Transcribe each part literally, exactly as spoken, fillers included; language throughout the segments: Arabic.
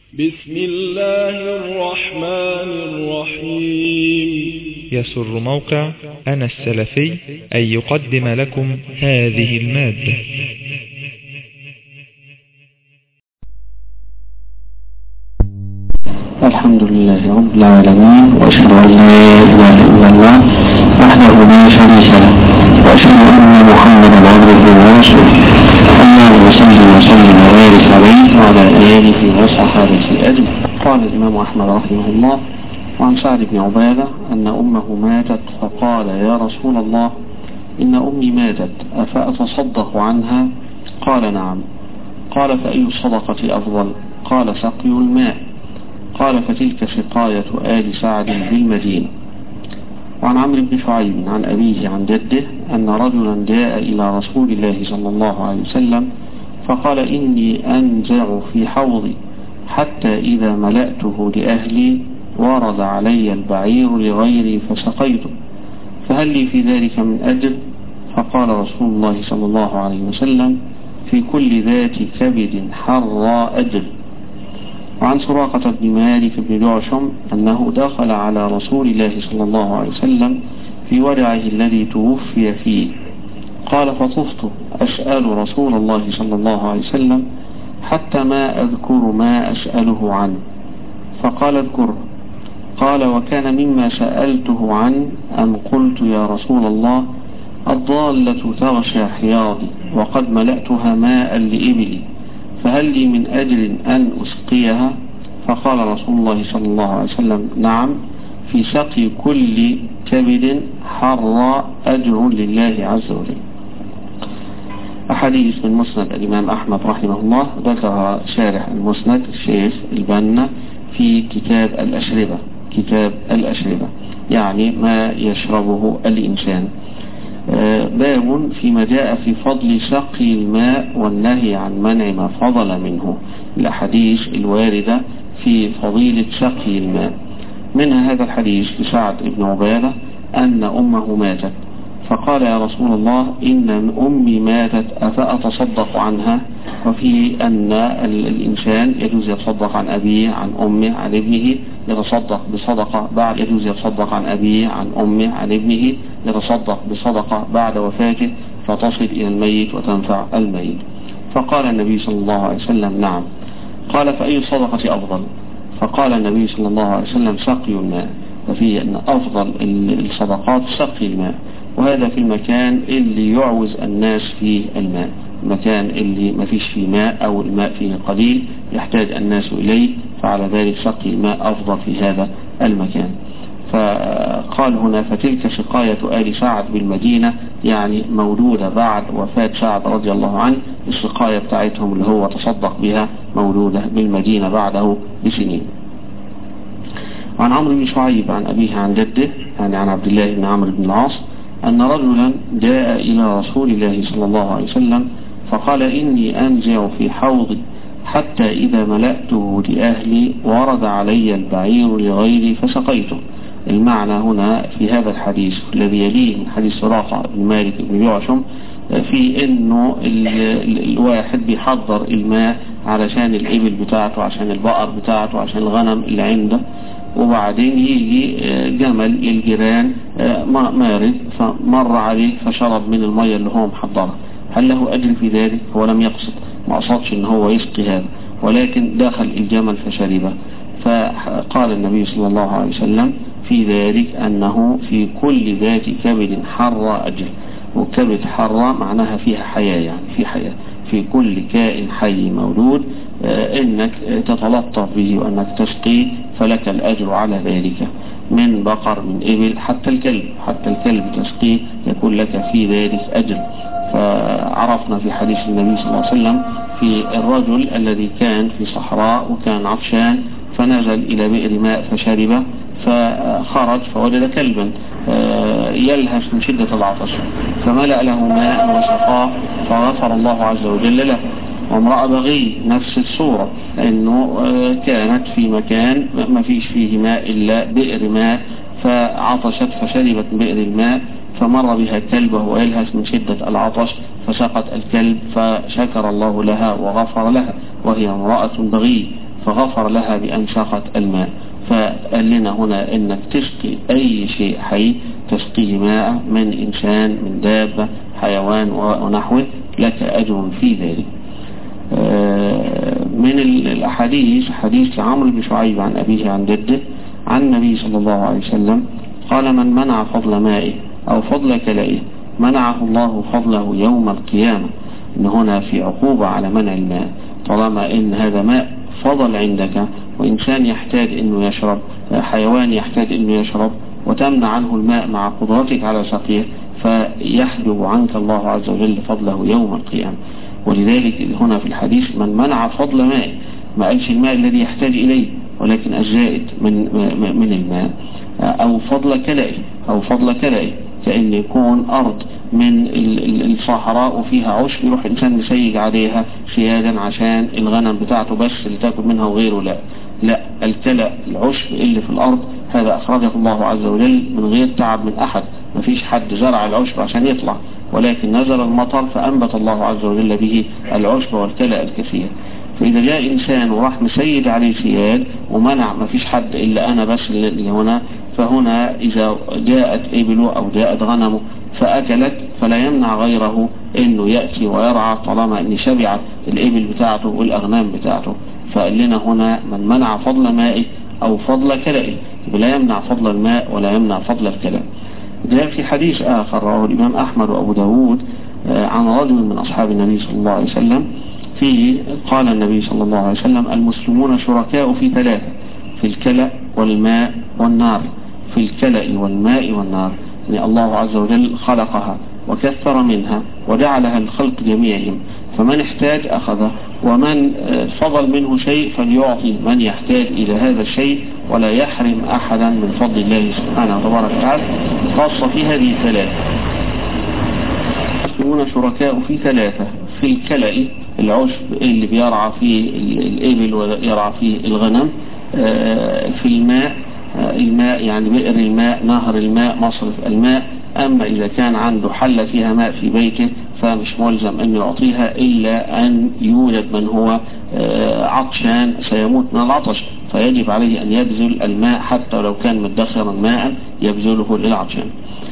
بسم الله الرحمن الرحيم. يسر موقع أنا السلفي أن يقدم لكم هذه المادة. الحمد لله رب العالمين، وأشهد أن لا إله إلا الله وحده لا شريك له، وأشهد أن محمدا عبده ورسوله. اللهم صل وسلم وبارك عليه وعلى آله وصحبه أجمعين. قال الإمام أحمد رحمه الله: وعن سعد بن عبادة أن أمه ماتت، فقال: يا رسول الله، إن أمي ماتت، أفأتصدق عنها؟ قال: نعم. قال: فأي الصدقة أفضل؟ قال: سقي الماء. قال: فتلك سقاية آل سعد بالمدينة. وعن عمرو بن شعيب عن أبيه عن جده أن رجلا جاء إلى رسول الله صلى الله عليه وسلم فقال: إني أنزع في حوضي حتى إذا ملأته لأهلي ورد علي البعير لغيري فسقيته، فهل لي في ذلك من أجر؟ فقال رسول الله صلى الله عليه وسلم: في كل ذات كبد حرى أجر. وعن سراقة بن مالك بن جعشم أنه دخل على رسول الله صلى الله عليه وسلم في ورعه الذي توفي فيه، قال: فطفت أسأل رسول الله صلى الله عليه وسلم حتى ما أذكر ما أسأله عنه، فقال: اذكره. قال: وكان مما سألته عنه أن قلت: يا رسول الله، الضالة تغشى حياضي وقد ملأتها ماء لإبلي، فهل لي من أجر أن أسقيها؟ فقال رسول الله صلى الله عليه وسلم: نعم، في سقي كل كبد حر أجر لله عز وجل. أحاديث من مسند الإمام أحمد رحمه الله ذكر شارح المسند الشيخ البنا في كتاب الأشربة. كتاب الأشربة يعني ما يشربه الإنسان. باب فيما جاء في فضل سقي الماء والنهي عن منع ما فضل منه، الأحاديث الواردة في فضيلة سقي الماء. منها هذا الحديث لسعد بن عبادة أن أمه ماتت، فقال: يا رسول الله، إن أمي ماتت، أفأتصدق عنها؟ وفي أن الإنسان يجوز يتصدق عن أبيه عن أمه عن ابنه، يتصدق بصدقة بعد يجوز يتصدق عن أبيه عن أمه عن ابنه، يتصدق بصدقة بعد وفاته فتصل إلى الميت وتنفع الميت. فقال النبي صلى الله عليه وسلم: نعم. قال: فأي الصدقة أفضل؟ فقال النبي صلى الله عليه وسلم: سقي الماء. وفيه أن أفضل الصدقات سقي الماء، وهذا في المكان اللي يعوز الناس فيه الماء، المكان اللي ما فيش فيه ماء أو الماء فيه قليل يحتاج الناس إليه، فعلى ذلك سقي الماء أفضل في هذا المكان. فقال هنا: فتلك سقاية آل سعد بالمدينة، يعني مولودة بعد وفاة سعد رضي الله عنه، السقاية بتاعتهم اللي هو تصدق بها مولودة بالمدينة بعده بسنين. وعن عمرو بن شعيب عن أبيه عن جده يعني عن عبد الله بن عمرو بن العاص أن رجلا جاء إلى رسول الله صلى الله عليه وسلم فقال: إني أنزع في حوضي حتى إذا ملأته لأهلي ورد علي البعير لغيري فسقيته. المعنى هنا في هذا الحديث الذي يليه من حديث سراقة بن مالك بن جعشم في إنه الواحد بيحضر الماء علشان الإبل بتاعته، عشان البقر بتاعته، عشان الغنم اللي عنده، وبعدين يجي جمل الجيران مارد فمر عليه فشرب من المية اللي هو محضرها، هل له أجر في ذلك؟ هو لم يقصد، ما قصدش إن هو يسقي هذا، ولكن دخل الجمل فشربه. فقال النبي صلى الله عليه وسلم في ذلك أنه في كل ذات كبد حرى أجر، وكبد حرى معناها فيها حياة، يعني في حياة، في كل كائن حي مولود انك تتلطف به وانك تسقيه فلك الاجر على ذلك، من بقر من ابل حتى الكلب، حتى الكلب تسقيه يكون لك في ذلك اجر. فعرفنا في حديث النبي صلى الله عليه وسلم في الرجل الذي كان في صحراء وكان عطشان فنزل الى بئر ماء فشربه، فخرج فوجد كلبا يلهث من شدة العطش فملأ له ماء وسقاه فغفر الله عز وجل له. وامرأة بغي نفس الصورة، انه كانت في مكان ما فيش فيه ماء الا بئر ماء فعطشت فشربت بئر الماء، فمر بها كلب وهو يلهث من شدة العطش فسقط الكلب فشكر الله لها وغفر لها، وهي امرأة بغي فغفر لها بأن سقت الماء. فقال لنا هنا انك تسقي اي شيء حي تسقيه ماء من انسان من دابة حيوان ونحوه لك اجر في ذلك. من الاحاديث حديث عمرو بن شعيب عن ابيه عن جده عن النبي صلى الله عليه وسلم قال: من منع فضل مائه او فضل كلائه منعه الله فضله يوم القيامة. ان هنا في عقوبة على منع الماء، طالما ان هذا ماء فضل عندك وإنسان يحتاج أنه يشرب، حيوان يحتاج أنه يشرب، وتمنع عنه الماء مع قدرتك على سقيه، فيحجب عنك الله عز وجل فضله يوم القيامة. ولذلك هنا في الحديث من منع فضل ماء، ما قالش الماء الذي يحتاج إليه ولكن الزائد من من الماء، أو فضل كلائه أو فضل كلائه كأن يكون أرض من الصحراء وفيها عشب، يروح إنسان مسيج عليها سيادا عشان الغنم بتاعته بس اللي تاكل منها وغيره. لا لا الكلى العشب اللي في الأرض هذا أخرجه الله عز وجل من غير تعب من أحد، ما فيش حد زرع العشب عشان يطلع، ولكن نزل المطر فأنبت الله عز وجل به العشب والكلى الكثير. فإذا جاء إنسان وراح مسيد عليه سياد ومنع، ما فيش حد إلا أنا بس اللي هنا، فهنا إذا جاءت إبله أو جاءت غنمه فأكلت فلا يمنع غيره إنه يأتي ويرعى طالما إن شبعت الإبل بتاعته والأغنام بتاعته. فقال لنا هنا من منع فضل مائه أو فضل كلائه، لا يمنع فضل الماء ولا يمنع فضل الكلاء. جاء في حديث آخر رواه الإمام أحمد وأبو داود عن رجل من أصحاب النبي صلى الله عليه وسلم فيه قال النبي صلى الله عليه وسلم: المسلمون شركاء في ثلاثة: في الكلأ والماء والنار. في الكلأ والماء والنار، يعني الله عز وجل خلقها وكثر منها وجعلها للخلق جميعهم، فمن احتاج أخذه، ومن فضل منه شيء فليعطي من يحتاج إلى هذا الشيء، ولا يحرم أحدا من فضل الله سبحانه وتبارك وتعالى، خاصة في هذه الثلاثة. المسلمون شركاء في ثلاثة: في الكلأ العشب اللي بيرعى فيه الإبل ويرعى فيه الغنم، في الماء الماء يعني بئر الماء، نهر الماء، مصرف الماء. أما إذا كان عنده حلة فيها ماء في بيته فمش ملزم أن يعطيها إلا أن يوجد من هو عطشان سيموت من العطش، فيجب عليه أن يبذل الماء حتى لو كان مدخرا ماء يبذله للعطشان.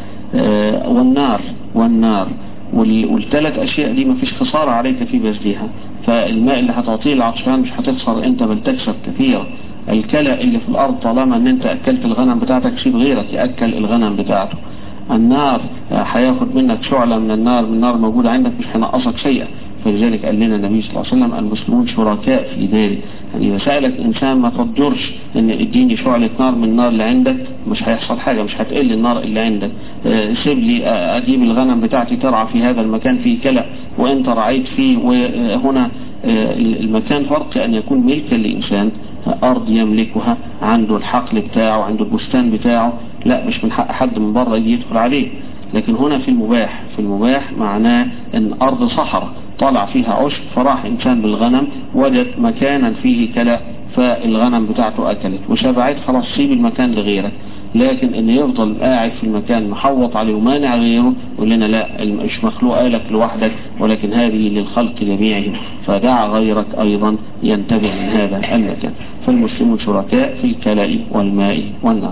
والنار والنار والثلاث أشياء دي ما فيش خسارة عليك في بذلها، فالماء اللي هتعطيه العطشان مش هتخسر أنت بل تكسب كثيرا. الكلى اللي في الأرض طالما أن أنت أكلت الغنم بتاعتك سيب غيرك يأكل الغنم بتاعته. النار هياخد منك شعلة من النار، من النار موجودة عندك مش هينقصك شيئا. فلذلك قال لنا النبي صلى الله عليه وسلم: المسلمون شركاء في ذلك. يعني إذا سألك إنسان ما تضجرش إن اديني شعلة نار من النار اللي عندك، مش هيحصل حاجة، مش هتقل النار اللي عندك. اه سيب لي أجيب الغنم بتاعتي ترعى في هذا المكان فيه كلى وأنت رعيت فيه. وهنا اه المكان فرق أن يكون ملكا لإنسان، أرض يملكها، عنده الحقل بتاعه، عنده البستان بتاعه، لا مش من حق حد من بره يجي يدخل عليه. لكن هنا في المباح، في المباح معناه ان أرض صحراء طلع فيها عشب، فراح إنسان بالغنم وجد مكانا فيه كلى فالغنم بتاعته أكلت وشبعت، خلاص سيب المكان لغيرك. لكن ان يفضل قاعد في المكان محوط عليه ومانع غيره، يقول لنا لا مش مخلوقة لك لوحدك ولكن هذه للخلق جميعهم، فدع غيرك أيضا ينتبه من هذا المكان. فالمسلمون شركاء في الكلاء والماء والنار.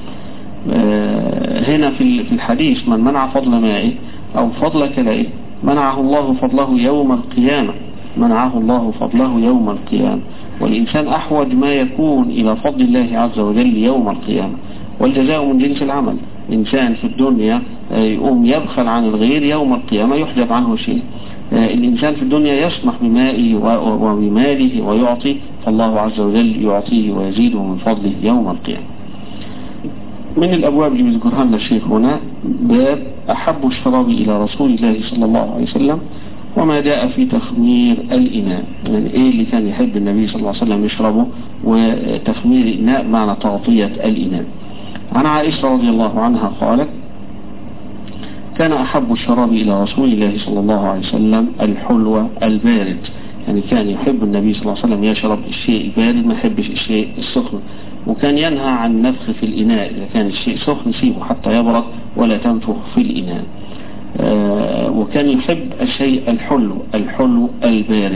هنا في الحديث: من منع فضل مائه أو فضل كلائه منعه الله فضله يوم القيامة. منعه الله فضله يوم القيامة. والإنسان أحوج ما يكون إلى فضل الله عز وجل يوم القيامة، والجزاء من جنس العمل. إنسان في الدنيا يقوم يبخل عن الغير، يوم القيامة يحجب عنه شيء. الإنسان في الدنيا يسمح بمائه وبماله ويعطي، فالله عز وجل يعطيه ويزيده من فضله يوم القيامة. من الأبواب اللي بيذكرها لنا الشيخ هنا باب أحب الشراب إلى رسول الله صلى الله عليه وسلم وما جاء في تخمير الإناء. يعني إيه اللي كان يحب النبي صلى الله عليه وسلم يشربه، وتخمير الإناء معنى تغطية الإناء. عن عائشة رضي الله عنها قالت: كان أحب الشراب إلى رسول الله صلى الله عليه وسلم الحلوى البارد. يعني كان يحب النبي صلى الله عليه وسلم يشرب الشيء البارد، ما يحبش الشيء السخن. وكان ينهى عن نفخ في الإناء، إذا كان الشيء سخن سيبه حتى يبرد ولا تنفخ في الإناء. آه وكان يحب الشيء الحلو الحلو البارد،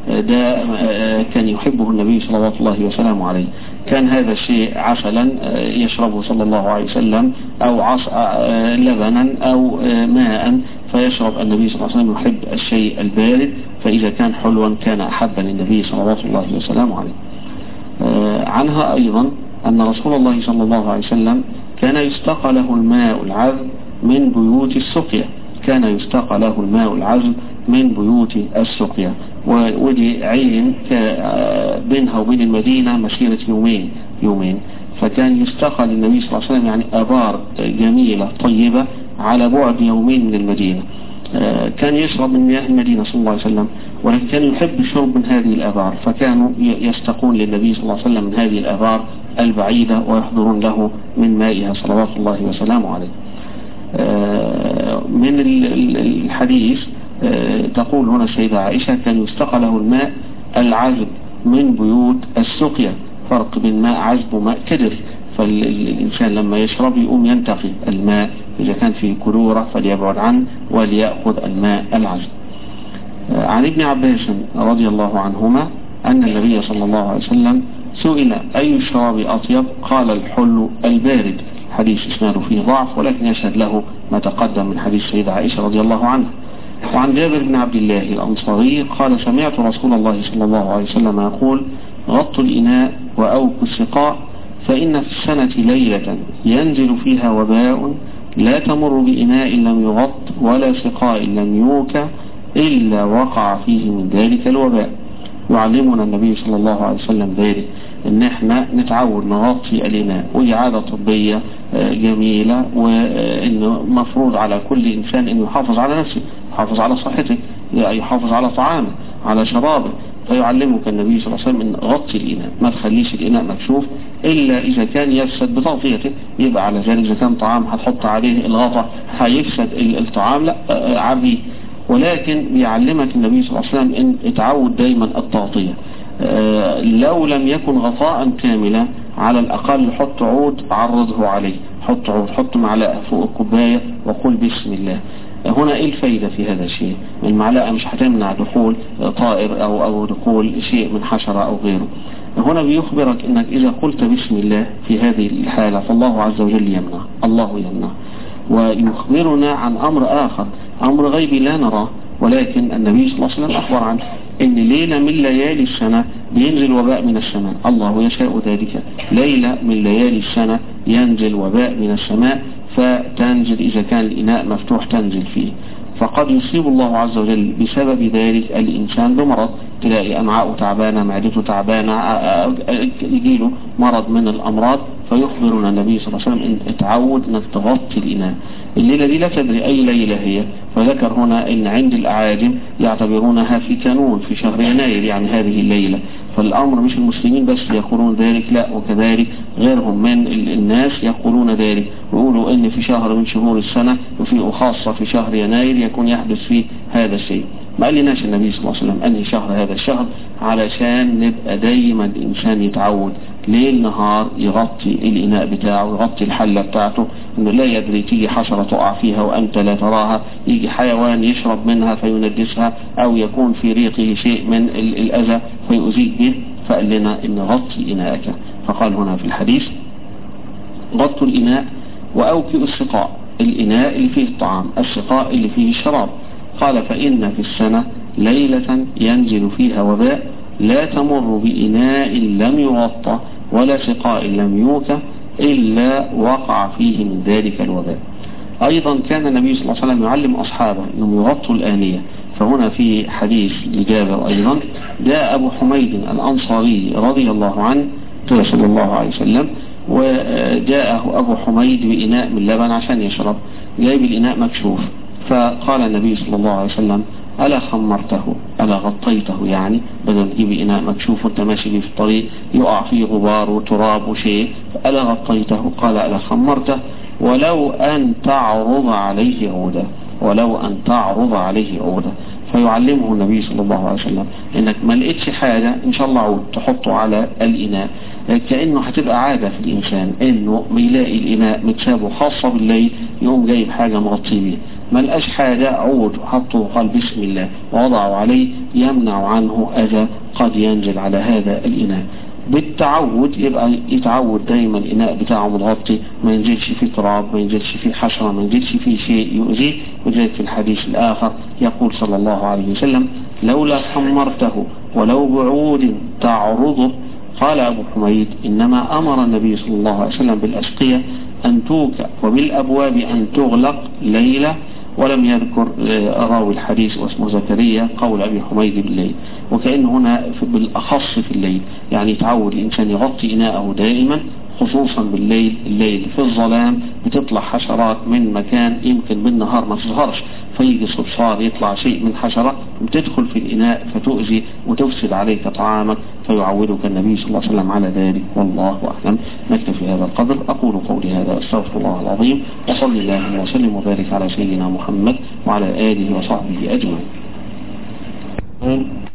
ده كان يحبه النبي صلى الله وسلم عليه. كان هذا الشيء عسلا يشربه صلى الله عليه وسلم أو عص لبنا أو ماء فيشرب النبي صلى الله عليه وسلم، يحب الشيء البارد، فإذا كان حلوا كان أحب للنبي صلى الله عليه وسلم عليه. عنها أيضا أن رسول الله صلى الله عليه وسلم كان يستقى له الماء العذب من بيوت السقيا، كان يستقى له الماء العذب من بيوت السقيا، ودي عين بينها وبين المدينة مسيرة يومين يومين فكان يستقى للنبي صلى الله عليه وسلم يعني آبار جميلة طيبة على بعد يومين من المدينة. كان يشرب من مياه المدينة صلى الله عليه وسلم، ولكن كان يحب الشرب من هذه الآبار، فكانوا يستقون للنبي صلى الله عليه وسلم من هذه الآبار البعيدة ويحضرون له من مائها صلوات الله وسلامه عليه. من الحديث تقول هنا السيدة عائشة كان يستقى له الماء العذب من بيوت السقيا، فرق بين ماء عذب وماء كدر، فالإنسان لما يشرب يقوم ينتقي الماء، إذا كان في كلورة فليبعد عنه وليأخذ الماء العذب. عن ابن عباس رضي الله عنهما أن النبي صلى الله عليه وسلم سئل أي الشراب أطيب؟ قال الحل البارد. حديث إسناده فيه ضعف ولكن يشهد له ما تقدم من حديث السيدة عائشة رضي الله عنها. وعن جابر بن عبد الله الأنصاري قال سمعت رسول الله صلى الله عليه وسلم يقول غطوا الإناء وأوكوا السقاء فإن في السنة ليلة ينزل فيها وباء لا تمر بإناء لم يغط ولا سقاء لم يوكى إلا وقع فيه من ذلك الوباء. يعلمنا النبي صلى الله عليه وسلم ذلك ان احنا نتعود نغطي الإناء، ودي عادة طبية جميلة، وانه مفروض على كل انسان انه يحافظ على نفسه، يحافظ على صحته، يحافظ على طعامه، على شرابه. فيعلمك النبي صلى الله عليه وسلم ان غطي الإناء، ما تخليش الإناء مكشوف إلا إذا كان يفسد بتغطيته، يبقى على ذلك إذا كان طعام هتحط عليه الغطاء هيفسد الطعام، لا عبيه. ولكن بيعلمك النبي صلى الله عليه وسلم ان اتعود دايما التغطية، اه لو لم يكن غطاء كاملا على الأقل حط عود عرضه عليه، حط عود، حط معلقة فوق الكوباية وقل بسم الله. هنا ايه الفايدة في هذا الشيء؟ المعلقة مش هتمنع دخول طائر او او دخول شيء من حشرة او غيره. هنا بيخبرك انك اذا قلت بسم الله في هذه الحالة فالله عز وجل يمنع، الله يمنع. ويخبرنا عن امر اخر، امر غيبي لا نراه، ولكن النبي صلى الله عليه وسلم اخبر عنه ان ليلة من ليالي السنة بينزل وباء من السماء، الله يشاء ذلك، ليلة من ليالي السنة ينزل وباء من السماء، فتنزل إذا كان الإناء مفتوح تنزل فيه. فقد يصيب الله عز وجل بسبب ذلك الإنسان بمرض، تلاقي أمعاءه تعبانة، معدته تعبانة، يجيله مرض من الأمراض، فيخبرنا النبي صلى الله عليه وسلم إن اتعود أنك تغطي الإناء. الليلة دي لا تدري أي ليلة هي، فذكر هنا إن عند الأعاجم يعتبرونها في كانون في شهر يناير، يعني هذه الليلة. فالأمر مش المسلمين بس يقولون ذلك، لا، وكذلك غيرهم من الناس يقولون ذلك، ويقولوا إن في شهر من شهور السنة وفي خاصة في شهر يناير يكون يحدث فيه هذا الشيء. ما قال لناش النبي صلى الله عليه وسلم أنهي شهر هذا الشهر، علشان نبقى دايما الإنسان يتعود ليل نهار يغطي الإناء بتاعه، يغطي الحلة بتاعته، إنه لا يدري تيجي حشرة تقع فيها وأنت لا تراها، يجي حيوان يشرب منها فينجسها، أو يكون في ريقه شيء من الأذى فيؤذيك به. فقال لنا إن غطي إناءك. فقال هنا في الحديث غطوا الإناء وأوكئوا السقاء، الإناء اللي فيه الطعام، السقاء اللي فيه الشراب. قال فإن في السنة ليلة ينزل فيها وباء لا تمر بإناء لم يغطى ولا سقاء لم يوكى إلا وقع فيه من ذلك الوباء. أيضا كان النبي صلى الله عليه وسلم يعلم أصحابه أنهم يغطوا الآنية. فهنا في حديث لجابر أيضا جاء أبو حميد الأنصاري رضي الله عنه صلى الله عليه وسلم، وجاءه أبو حميد بإناء من لبن عشان يشرب، جايب الإناء مكشوف. فقال النبي صلى الله عليه وسلم ألا خمرته، ألا غطيته، يعني بدل تجيب إناء مكشوف وانت ماشي في الطريق يقع فيه غبار وتراب وشيء، ألا غطيته؟ قال ألا خمرته ولو أن تعرض عليه عودا، ولو أن تعرض عليه عودة. فيعلمه النبي صلى الله عليه وسلم انك ما لقيتش حاجة ان شاء الله عود تحطه على الاناء، كأنه هتبقى عادة في الانسان انه ما يلاقي الاناء متسابه خاصة بالليل يقوم جايب حاجة مغطيه بيه، ما لقاش حاجة عود حطه قال بسم الله ووضعه عليه يمنع عنه اذى قد ينزل على هذا الاناء. بالتعود يبقى يتعود دايما الإناء بتاعه متغطي، ما ينزلش فيه تراب، ما ينزلش فيه حشرة، ما ينزلش فيه شيء يؤذيه. وذلك في الحديث الآخر يقول صلى الله عليه وسلم لولا حمرته ولو بعود تعرضه. قال أبو حميد إنما أمر النبي صلى الله عليه وسلم بالأسقية أن توكى وبالأبواب أن تغلق ليلة، ولم يذكر راوي الحديث واسمه زكريا قول أبي حميد بالليل. وكأن هنا بالأخص في الليل، يعني يتعود الإنسان يغطي إناءه دائما خصوصا بالليل. الليل في الظلام بتطلع حشرات من مكان يمكن بالنهار ما تظهرش، فيجي صرصار يطلع شيء من حشرة وتدخل في الإناء فتؤذي وتفسد عليك طعامك، فيعودك النبي صلى الله عليه وسلم على ذلك. والله أعلم. نكتفي هذا القدر. أقول قولي هذا أستغفر الله العظيم، وصل الله وسلم وبارك على سيدنا محمد وعلى آله وصحبه أجمعين.